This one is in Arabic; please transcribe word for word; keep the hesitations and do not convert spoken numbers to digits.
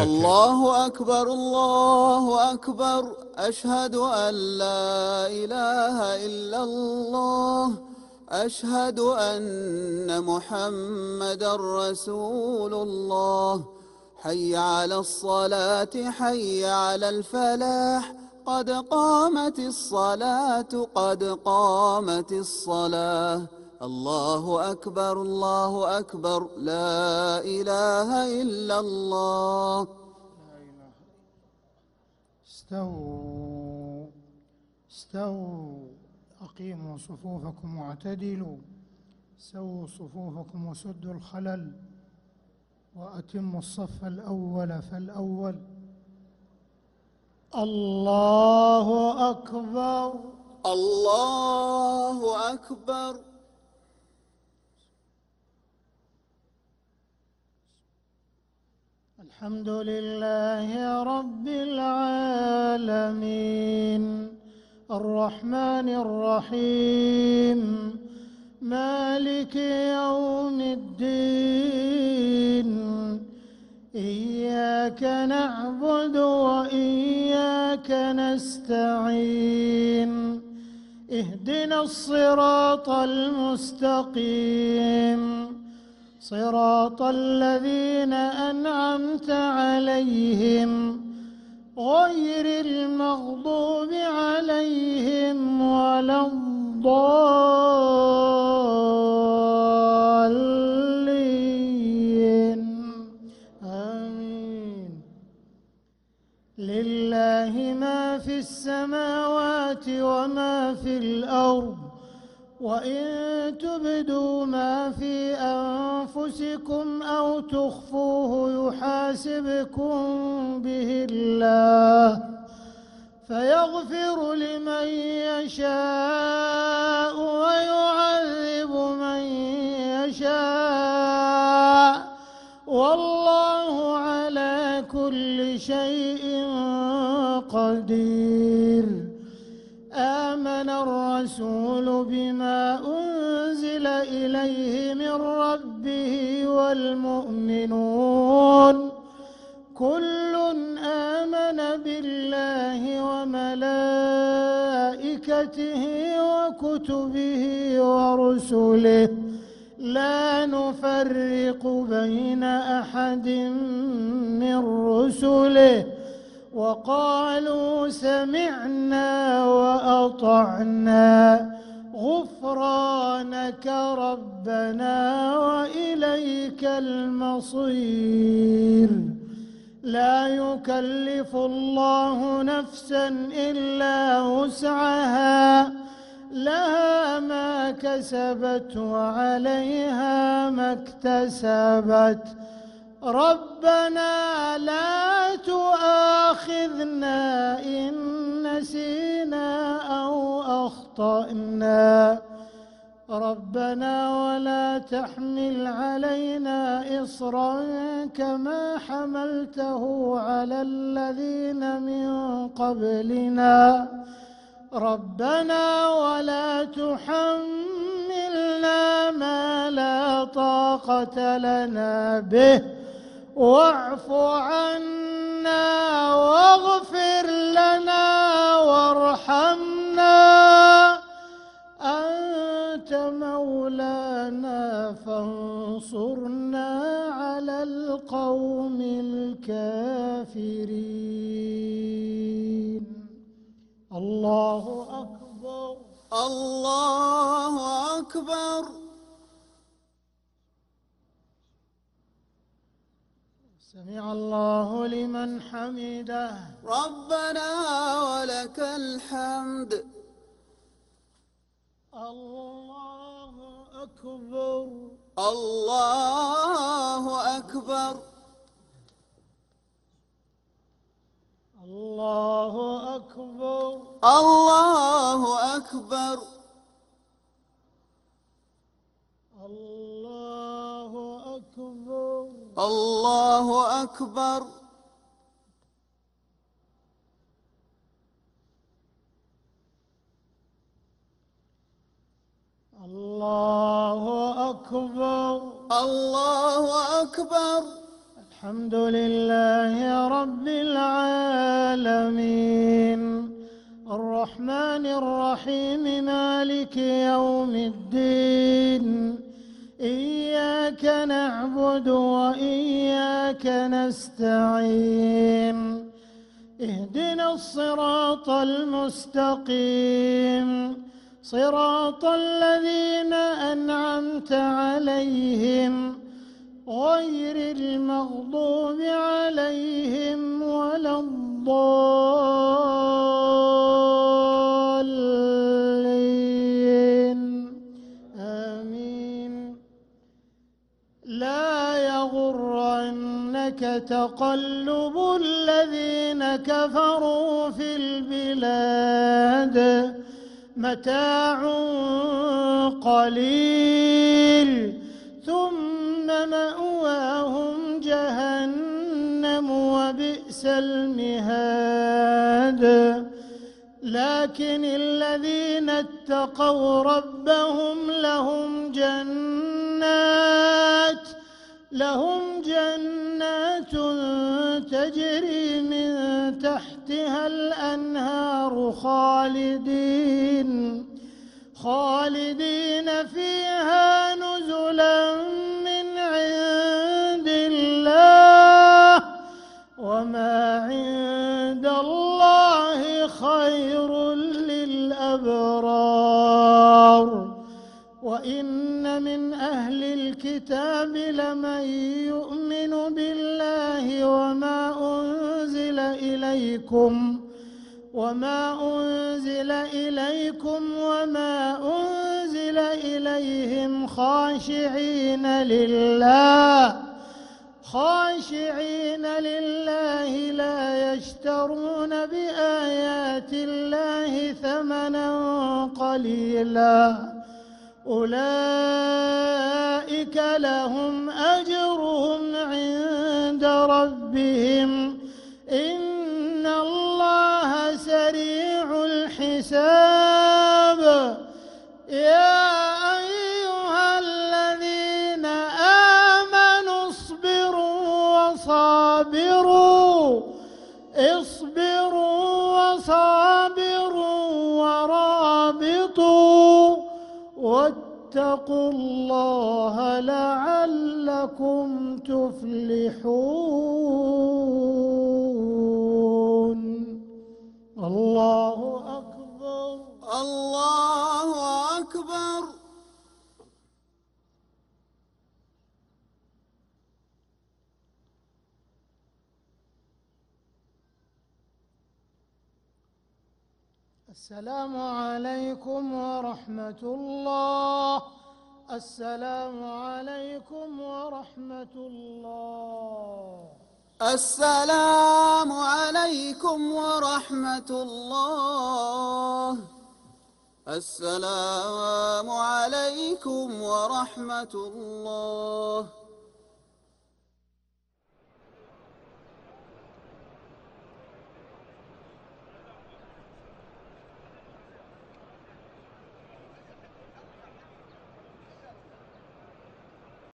الله أكبر الله أكبر أشهد أن لا إله إلا الله أشهد أن محمدا رسول الله حي على الصلاة حي على الفلاح قد قامت الصلاة قد قامت الصلاة الله أكبر الله أكبر لا إله إلا الله. استووا استووا أقيموا صفوفكم واعتدلوا سووا صفوفكم وسدوا الخلل وأتموا الصف الأول فالأول. الله أكبر الله أكبر. الحمد لله رب العالمين الرحمن الرحيم مالك يوم الدين إياك نعبد وإياك نستعين اهدنا الصراط المستقيم صراط الذين أنعمت عليهم غير المغضوب عليهم ولا الضالين آمين. لله ما في السماوات وما في الأرض وإن تبدوا ما في أنفسكم أو تخفوه يحاسبكم به الله فيغفر لمن يشاء ويعذب من يشاء والله على كل شيء قدير. آمن الرسول بما أنزل إليه من ربه والمؤمنون كل آمن بالله وملائكته وكتبه ورسله لا نفرق بين أحد من رسله وقالوا سمعنا وأطعنا غفرانك ربنا وإليك المصير. لا يكلف الله نفسا إلا وسعها لها ما كسبت وعليها ما اكتسبت ربنا لا تؤاخذنا إن نسينا أو أخطأنا ربنا ولا تحمل علينا إصرا كما حملته على الذين من قبلنا ربنا ولا تحملنا ما لا طاقة لنا به واعف عنا واغفر لنا وارحمنا أنت مولانا فانصرنا على القوم الكافرين. الله أكبر الله أكبر. سمع الله لمن حمده ربنا ولك الحمد. الله أكبر الله أكبر. الله أكبر الله أكبر. الله أكبر الله أكبر. الله أكبر الله أكبر. الحمد لله رب العالمين الرحمن الرحيم مالك يوم الدين إياك نعبد وإياك نستعين اهدنا الصراط المستقيم صراط الذين أنعمت عليهم غير المغضوب عليهم ولا الضالين آمين. لا يغرنك تقلب الذين كفروا في البلاد متاع قليل ثم مأواهم جهنم وبئس المهاد. لكن الذين اتقوا ربهم لهم جنات لهم جنات تجري من تحتها الأنهار خالدين خالدين فيها نزلا من عند الله وما عند الله خير للأبرار. وإن من أهل الكتاب لمن يؤمن بالله وما أنزل إليكم وما أنزل إليكم وما أنزل إليهم خاشعين لله خاشعين لله لا يشترون بآيات الله ثمنا قليلا أولئك لهم أجرهم عند ربهم إن الله سريع الحساب. يا أيها الذين آمنوا اصبروا وصابروا اصبروا وصابروا ورابطوا واتقوا الله لعلكم تفلحون. الله أكبر الله أكبر. السلام عليكم ورحمة الله. السلام عليكم ورحمة الله. السلام عليكم ورحمة الله. السلام عليكم ورحمة الله.